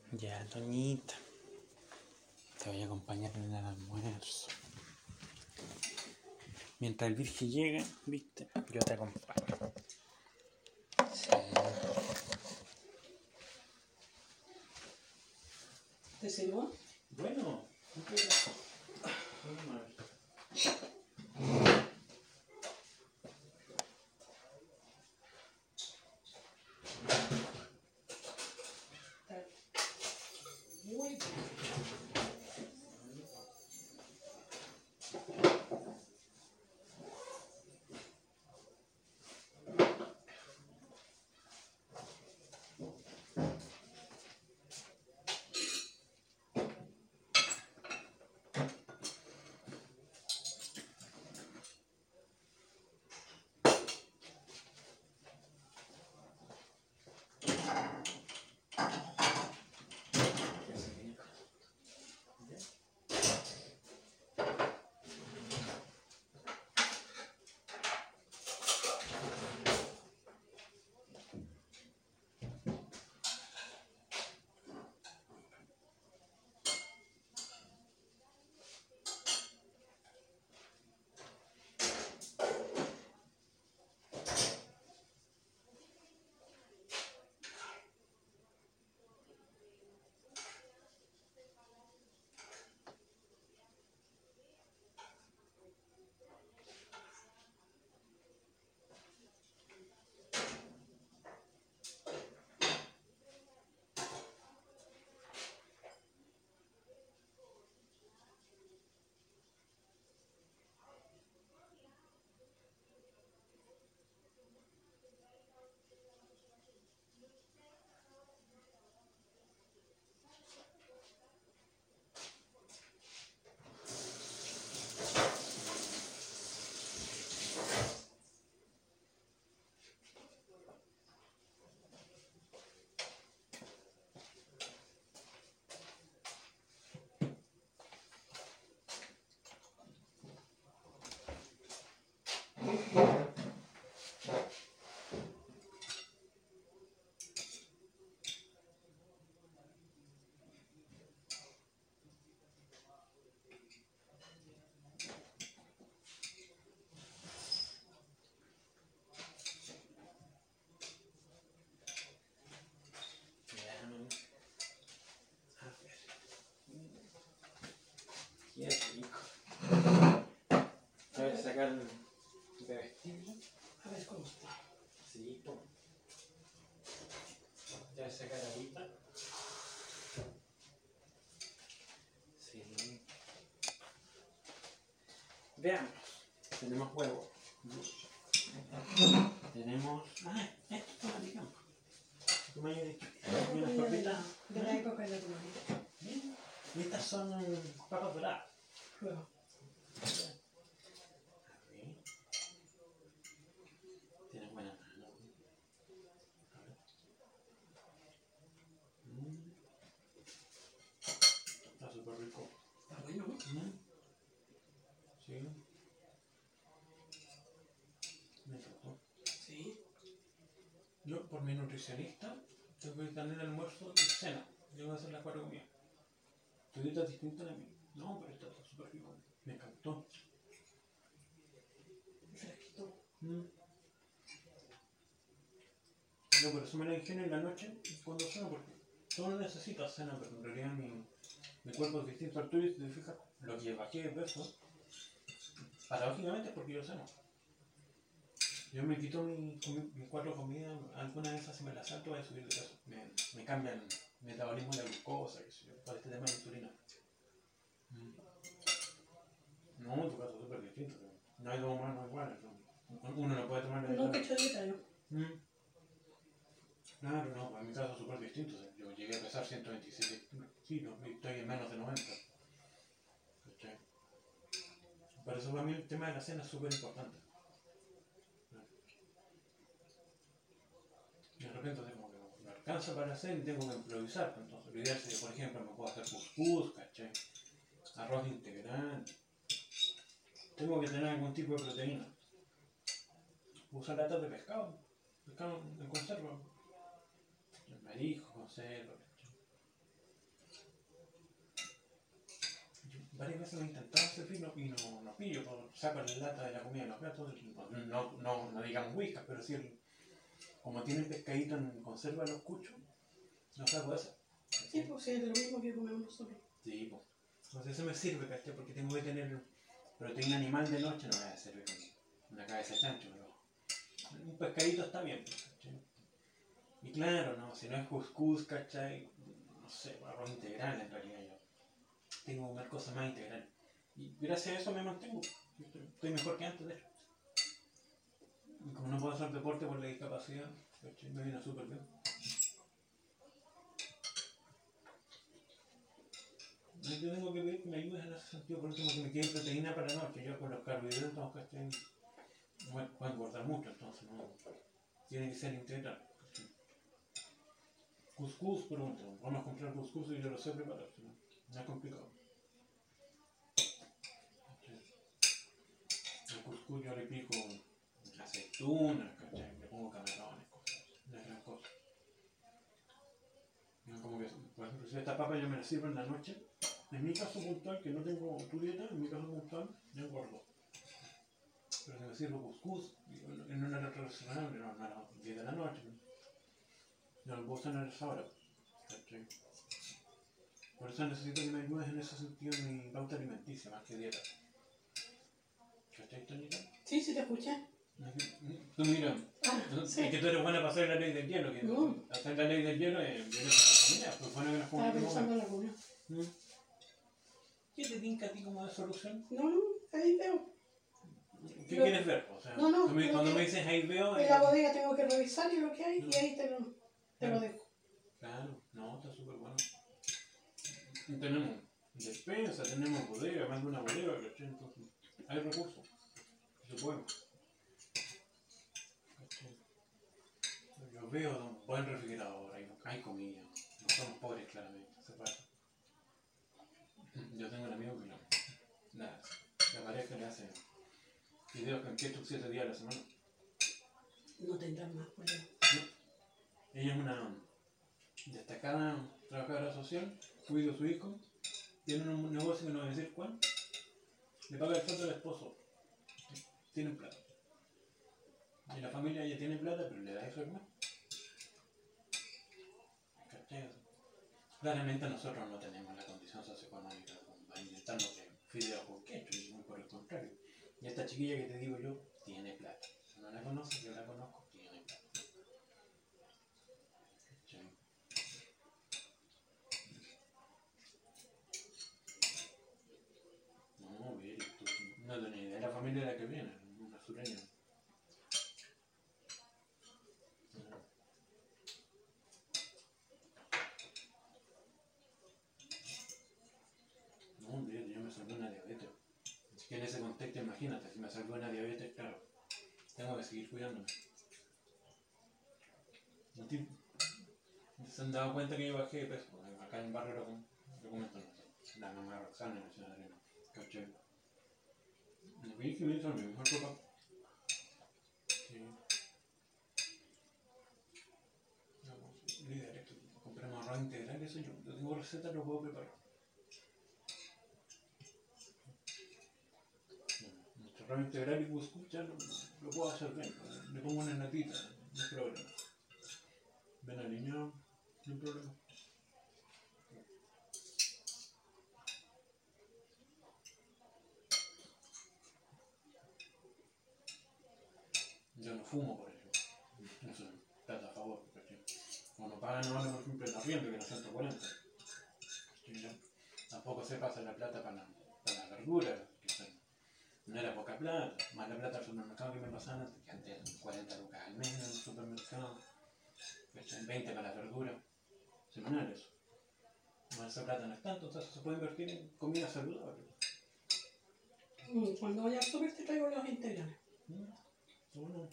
Ya, Toñita, te voy a acompañar en el almuerzo. Mientras el virgen llega, viste, yo te acompaño. Sí. ¿Te sirvo? Bueno, Muy bien. qué rico. Voy a sacar el bebestible. A ver cómo está. Sí, pues. Voy a sacar ahorita. Sí. Veamos. Tenemos huevo. Tenemos. Ah, esto lo digamos. ¿Tú me hayas dicho? Y unas papitas. De la época de la tomatita. Bien. Y estas son papas doradas. Luego. A ver. Tienes buena mano. A ver. Está súper rico. Está bueno, ¿no? Sí. Me encantó. Sí. Yo, por mi nutricionista, tengo que tener almuerzo y cena. Yo voy a hacer las 4 comidas. Tu dieta es distinta a la mía. No, pero está súper rico. Me encantó. Fresquito. Yo por eso me la ingenio en la noche cuando ceno, porque tú no necesitas cena, pero en realidad mi cuerpo es distinto al tuyo, si te fijas, lo que bajé de peso, paradójicamente es porque yo ceno. Yo me quito mis 4 comidas, alguna de esas si me las salto voy a subir de peso. Me cambia el metabolismo de la glucosa, qué sé yo, por este tema de la insulina. No, en tu caso es súper distinto. No hay dos humanos iguales. Uno no puede tomar la Nunca he hecho dieta yo. Claro, no, pues en mi caso es súper distinto. O sea, yo llegué a pesar 127 kilos y estoy en menos de 90. ¿Cachai? Por eso para mí el tema de la cena es súper importante. De repente como que no me alcanza para hacer y tengo que improvisar. Entonces, lo ideal sería, por ejemplo, me puedo hacer couscous, ¿cachai? Arroz integral. Tengo que tener algún tipo de proteína. Usar latas de pescado en conserva. El marisco, conserva, ¿cachai? varias veces lo he intentado servir y no pillo, pues, saco la lata de la comida de los gatos, no digamos whiskas, pero sí, como tienen pescadito en conserva los cuchos, no saco eso. Sí, pues sí, es de lo mismo que comemos nosotros. Sí, pues. Entonces eso me sirve, ¿cachai? Porque tengo que tener proteína animal de noche, no voy a servir con una cabeza de chancho, pero un pescadito está bien, pues, ¿cachai? Y claro, no, si no es cuscús, ¿cachai? No sé, arroz integral en realidad yo. Tengo que comer cosas más integrales. Y gracias a eso me mantengo. Estoy mejor que antes, de hecho. Y como no puedo hacer deporte por la discapacidad, ¿cachai? Me viene súper bien. Yo tengo que pedir que me ayudes en ese sentido, por último que me quede proteína para la noche. Yo con los carbohidratos, ¿cachai? Puedo engordar mucho, entonces no. Tiene que ser integral. ¿Cachai? Cuscús, por último. Vamos a comprar cuscús y yo lo sé preparar. No es complicado. El cuscús yo le pico aceitunas, ¿cachai? Le pongo camarones, cosas así. No es gran cosa. No, como que, por ejemplo, si esta papa yo me la sirvo en la noche, en mi caso puntual, que no tengo tu dieta, en mi caso puntual, yo engordo. Pero si me sirvo cuscús, en una restaurante, no a las 10 de la noche, no lo puedo tener a esa hora, ¿cachai? Por eso necesito que me ayudes en ese sentido en mi pauta alimenticia, más que dieta. ¿Cachai, Tonita? Sí, sí te escuché. Tú mira, Sí. es que tú eres buena para hacer la ley del hielo, que hacer la ley del hielo es violencia a la comunidad, pues bueno que nos Estaba comunicamos. pensando en la comida. ¿Qué te tinca a ti como de solución? No, ahí veo. ¿Qué quieres ver? O sea, No, cuando me dices ahí veo... En la bodega tengo que revisar y lo que hay y ahí te lo dejo. Claro, no, está súper bueno. Y tenemos despensa, tenemos bodega, más de una bodega, ¿cachai? Entonces, hay recursos, se puede. ¿Cachai? Yo veo un buen refrigerador, hay comida, no somos pobres claramente, se puede. Yo tengo un amigo que la pareja le hace videos con ketchup 7 días a la semana. No tendrás más problemas. Ella es una destacada trabajadora social, cuida a su hijo, tiene un negocio que no voy a decir cuál, le paga el sueldo al esposo, tienen plata. Y la familia ya tiene plata, pero le da eso hermano. ¿Cachai? Claramente nosotros no tenemos la condición socioeconómica para inventarnos de fideos con ketchup, muy por el contrario. Y esta chiquilla que te digo yo, tiene plata. Si no la conoces, yo la conozco, tiene plata. ¿Cachai? No, Viri, tú no tenés ni idea de la familia de la que viene, una sureña. No, Viri, yo me salvé una diabetes. Así que en ese contexto, imagínate, si me salvé una diabetes, claro, tengo que seguir cuidándome. ¿Se han dado cuenta que yo bajé de peso? Acá en el barrio lo comentan la mamá Roxana y la señora Adriana. ¿Cachai? Vi que me hizo mi mejor ropa. Sí. Líder, esto, compramos arroz integral, eso yo tengo receta, lo puedo preparar. Nuestro arroz integral y cuscús ya lo puedo hacer bien. Le pongo una natita, no hay problema. Ven aliñado, no hay problema. Yo no fumo, por ejemplo. Eso está a favor, ¿cachai? Cuando pagan ahora, por ejemplo, el arriendo, que era 140. Tampoco se pasa la plata para la verdura, que no era poca plata, más la plata al supermercado que me pasaban antes, que antes eran 40 lucas al mes en el supermercado, 20 para la verdura, semanales. Más esa plata no es tanto, entonces se puede invertir en comida saludable. Cuando vaya al súper te traigo los integrales. Bueno.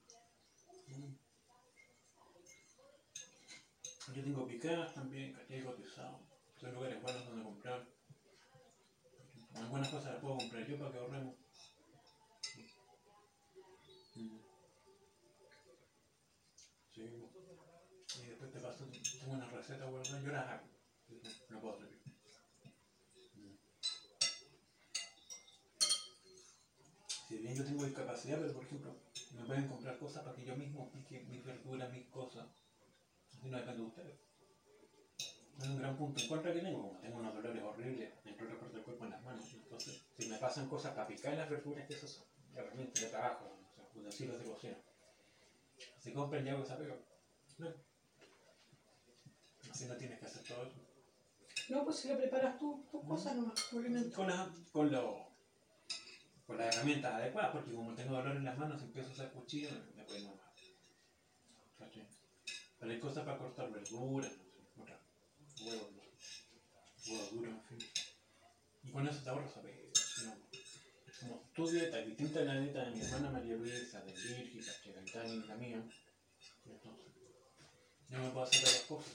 Yo tengo picadas también, caché cotizado. Son lugares buenos donde comprar. Algunas cosas las puedo comprar yo para que ahorremos. Sí. Y después te paso, tengo unas recetas guardadas, yo las hago. No puedo servir. bien yo tengo discapacidad, pero por ejemplo, me pueden comprar cosas para que yo mismo pique mis verduras, mis cosas. Así no depende de ustedes. Es un gran punto en contra que tengo, como tengo unos dolores horribles entre otras partes del cuerpo en las manos. Entonces, si me pasan cosas para picar las verduras, que eso son herramientas de trabajo, o sea, utensilios de cocina. Si compran ya esa pega. No. Así no tienes que hacer todo eso. No, pues si le preparas tus cosas nomás, tu alimento. Con las herramientas adecuadas, porque como tengo dolor en las manos, empiezo a usar cuchillo, me puede mal. Pero hay cosas para cortar verduras, no sé, huevos, no sé, huevos duros, en fin. Y con eso te ahorras a ver, no. Como tu dieta es distinta a la dieta de mi hermana María Luisa, de Virgi, Cachegaltani y la mía, entonces yo me puedo hacer varias cosas.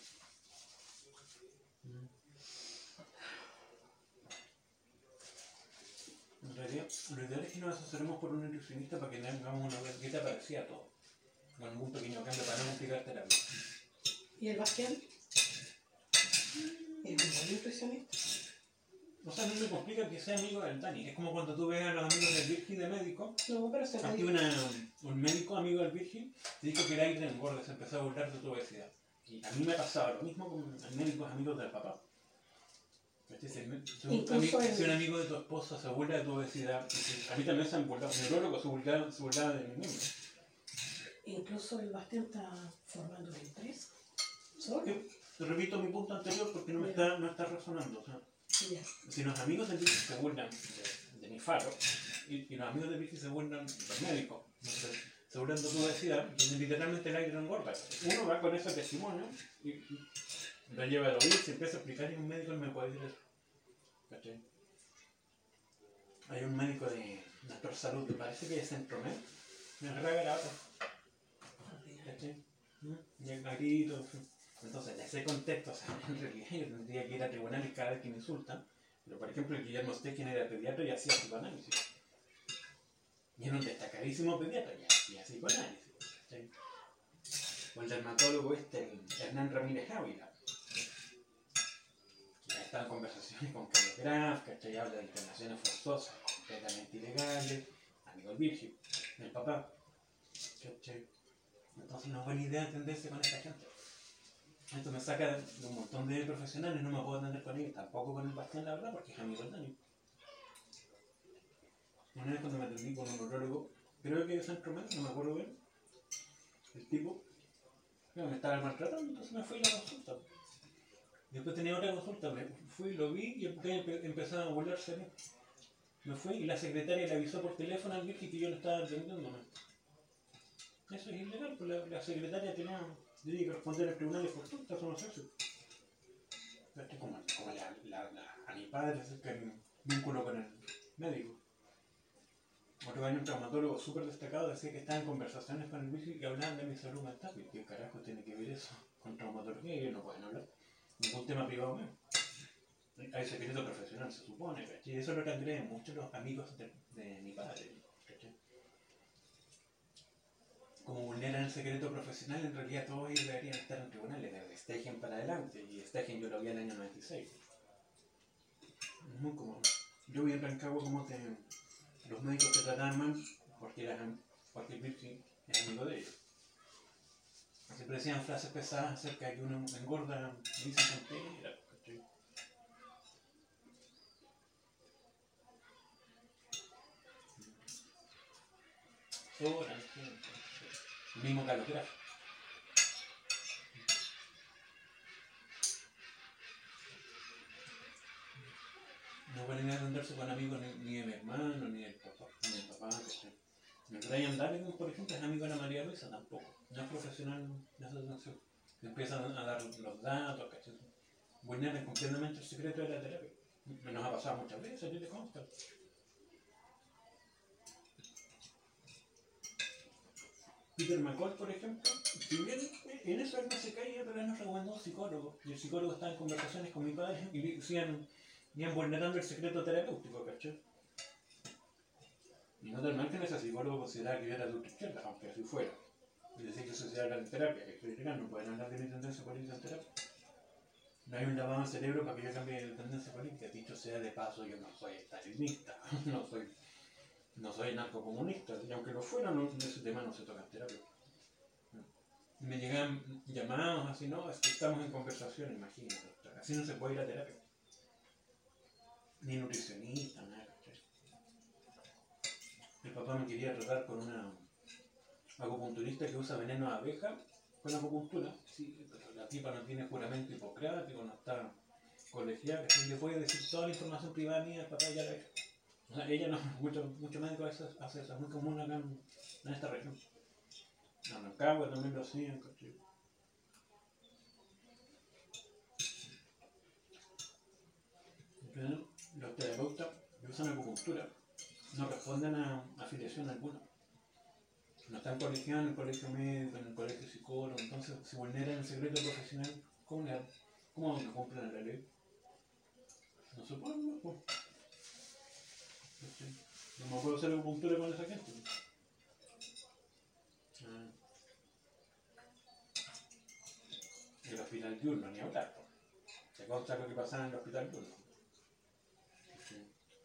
En realidad, lo ideal es que nos asesoremos por un nutricionista para que tengamos una dieta parecida a todo, con algún pequeño cambio para no complicar terapia. ¿Y el Bastián? ¿Es un buen nutricionista? O sea, no me complica que sea amigo del Dani. Es como cuando tú ves a los amigos del Virgil de médico. No, pero se Aquí un médico amigo del Virgil te dijo que el aire engorda, se empezó a burlar de tu obesidad. Y a mí me pasaba lo mismo con médicos amigos del papá. Si un amigo de tu esposa se burla de tu obesidad, a mí también se han burlado. Un neurólogo se burlaba de mí mismo. Incluso el Bastián está formando una empresa. ¿Solo? Te repito mi punto anterior porque no está resonando. O sea, si los amigos del Virgil se burlan de mi faro y los amigos del Virgil se burlan de los médicos, se burlan de tu obesidad, y literalmente el aire no engorda. Uno va con ese testimonio y lo lleva a oír, se empieza a explicar y un médico no me puede decir eso. ¿Cachai? Hay un médico de nuestra salud que parece que es Centromed, me agarra garato. ¿Cachai? Y el garito, en fin. Entonces, en ese contexto, o sea, en realidad yo tendría que ir a tribunales cada vez que me insultan, pero por ejemplo, el Guillermo Stechen era pediatra y hacía psicoanálisis. Y era un destacadísimo pediatra y hacía psicoanálisis. ¿Cachai? O el dermatólogo Hernán Ramírez Ávila. Está en conversaciones con Carlos Graf, ¿cachai? Habla de internaciones forzosas, completamente ilegales, amigo del Virgil, del papá. ¿Cachai? Entonces no es buena idea entenderse con esta gente. Esto me saca de un montón de profesionales, no me puedo entender con ellos, tampoco con el Bastián, la verdad, porque es amigo del Dani. Una vez cuando me atendí con un neurólogo, creo que de Centro Médico, no me acuerdo bien, el tipo me estaba maltratando, entonces me fui a la consulta. Después tenía otra consulta, me fui, lo vi y empezaron a burlarse de mí. Me fui y la secretaria le avisó por teléfono al Virgil que yo no estaba atendiéndome. Eso es ilegal, pues la secretaria tenía que responder al tribunal de fortuna, eso no se hace. Esto es como a mi padre acerca del vínculo con el médico. Otro año un traumatólogo súper destacado decía que estaba en conversaciones con el Virgil y hablaban de mi salud mental. ¿Y qué carajo tiene que ver eso con traumatología? Ellos no pueden hablar. Ningún tema privado mío. Hay secreto profesional, se supone, ¿cachai? Eso lo tendrían muchos los amigos de mi padre, ¿cachai? Como vulneran el secreto profesional, en realidad todos ellos deberían estar en tribunales, desde Stegen para adelante, y Stegen yo lo vi en el año 96. Es muy común. Yo vi en Rancagua como que los médicos te trataban mal porque el Virgil era amigo de ellos. Siempre decían frases pesadas acerca de que uno engorda y dice tonteras, ¿cachai? Sobran, el mismo Carlos Graf. No pueden atenderse con amigos ni de mi hermano, ni del papá, ¿cachai? El Brian David, por ejemplo, es amigo de la María Luisa, tampoco. No es profesional de esa atención. Empiezan a dar los datos, ¿cachai? Vulneran completamente el secreto de la terapia. Nos ha pasado muchas veces, ¿a ti te consta? Peter McCall, por ejemplo, si bien en eso él no se caía, pero él nos recomendó un psicólogo. Y el psicólogo estaba en conversaciones con mi padre y decían, iban vulnerando el secreto terapéutico, ¿cachai? Y no del mal que ese psicólogo consideraba que yo era adulto izquierda, aunque así fuera. Y decía que eso se habla en terapia, que soy legal, no pueden hablar de mi tendencia política en terapia. No hay un lavado en el cerebro para que yo cambie de tendencia política. Dicho sea de paso, yo no soy estalinista, no soy No soy narcocomunista, y aunque lo fuera, no, de ese tema no se toca en terapia. Me llegan llamados así, no, es que estamos en conversación, imagínate. Así no se puede ir a terapia. Ni nutricionista, nada. Mi papá me quería tratar con una acupunturista que usa veneno de abeja con acupuntura. Sí, pero la tipa no tiene juramento hipocrático, no está colegiada, que sí le puede decir toda la información privada mía, el papá ya la ha hecho. O sea, ella no, mucho médico hace eso, es muy común acá en esta región. En Rancagua también lo hacían, ¿cachai? Los terapeutas que usan acupuntura no responden a afiliación alguna. No están colegiados en el colegio médico, en el colegio psicólogo, entonces se vulneran el secreto profesional. ¿Cómo que cumplen la ley? No se puede, no, pues. No me puedo hacer acupuntura con esa gente. Ah, el hospital diurno, ni hablar. ¿Te consta lo que pasaba en el hospital diurno? Sí.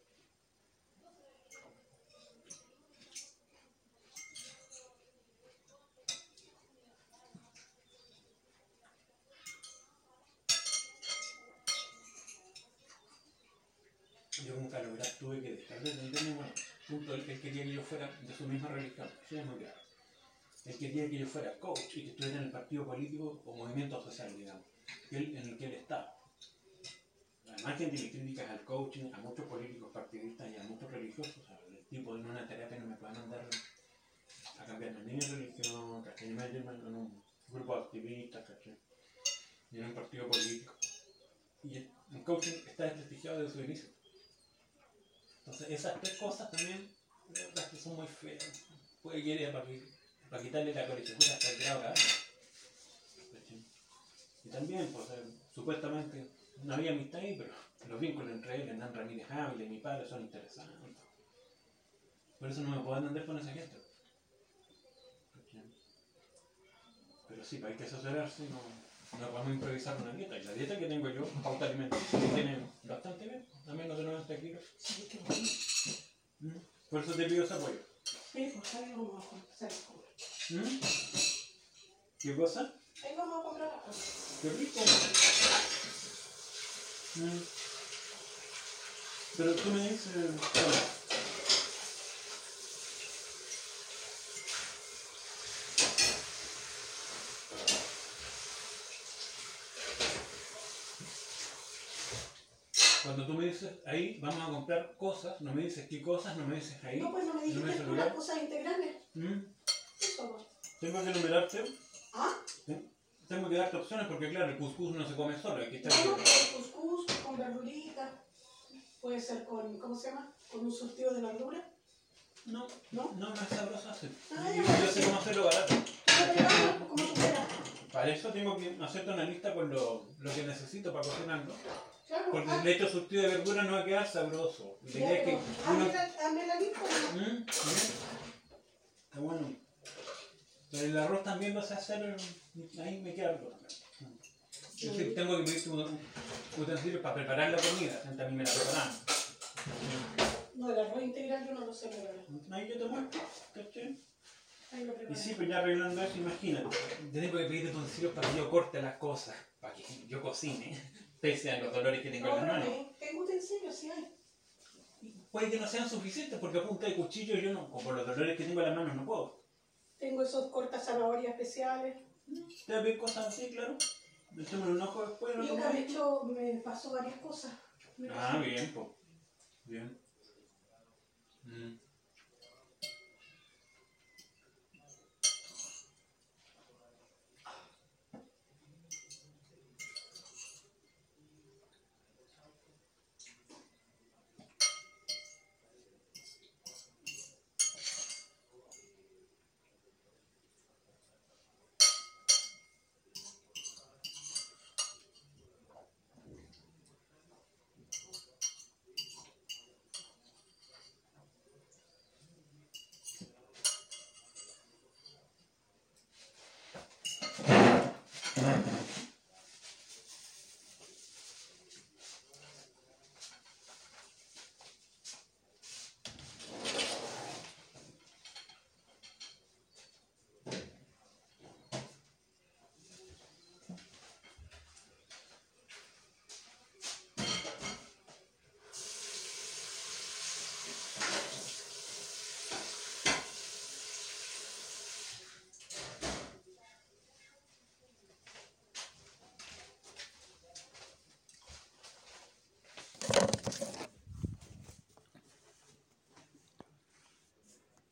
Yo con Calogras tuve que dejar de entenderme, bueno, punto, él quería que yo fuera de su misma religión, eso es muy grave. Él quería que yo fuera coach y que estuviera en el partido político o movimiento social, digamos, en el que él estaba. Además que le críticas al coaching, a muchos políticos partidistas y a muchos religiosos, o sea, el tipo en una terapia no me puede mandar a cambiarme ni de religión, ¿cachai? Ni meterme en un grupo de activistas, ¿cachai? Ni en un partido político. Y el coaching está desprestigiado desde su inicio. Entonces esas tres cosas también, la verdad es que son muy feas. Puede que era para quitarle la colegiatura hasta el grado académico. Y también, pues, supuestamente no había amistad ahí, pero los vínculos entre él, Hernán Ramírez Ávila y mi padre son interesantes. Por eso no me puedo entender con esa gente. Pero sí, hay que asesorarse, no vamos a improvisar una dieta. Y la dieta que tengo yo, pauta alimenticia, que tiene bastante bien, a menos de 90 kilos. Sí, qué bueno. Por eso te pido ese apoyo. Sí, pues ahí vamos a comprar. ¿Qué cosa? Ahí vamos a comprar la cosa. ¡Qué rico! Pero tú me dices... Cuando tú me dices ahí, vamos a comprar cosas, no me dices qué cosas, no me dices ahí. No, pues no me dijiste tú las cosas integrales. Eso, pues. Tengo que numerarte. ¿Ah? Tengo que darte opciones porque claro, el cuscús no se come solo, hay que estar No, bien. el cuscús con verduritas, puede ser con, ¿cómo se llama? Con un surtido de verdura. No, ¿No? no es sabroso hacer. Ah, Yo sé cómo hacerlo barato. Como tú quieras. Para eso tengo que hacerte una lista con lo que necesito para cocinarlo. Claro. Porque si le echo surtido de verdura no va a quedar sabroso. La idea es que hazme la lista. Bien. Está bueno. Pero el arroz también lo sé hacer, ahí me queda algo también. Es decir, tengo que pedirte utensilios para preparar la comida, gente a mí me la preparan. No, el arroz integral yo no lo sé preparar. Ahí yo te muestro, ¿cachai? Ahí lo Y preparo. sí, pues ya arreglando eso, imagínate. Tengo que pedirte utensilios para que yo corte las cosas, para que yo cocine, pese a los dolores que tengo en las manos. Tengo utensilios, sí hay. Puede que no sean suficientes porque a punta de cuchillo yo no, como por los dolores que tengo en las manos no puedo. Tengo esos cortas zanahorias especiales. Te voy a pedir cosas así, claro. Echémosle un ojo después. Yo que de hecho me pasó varias cosas. Ah, bien, pues. Bien.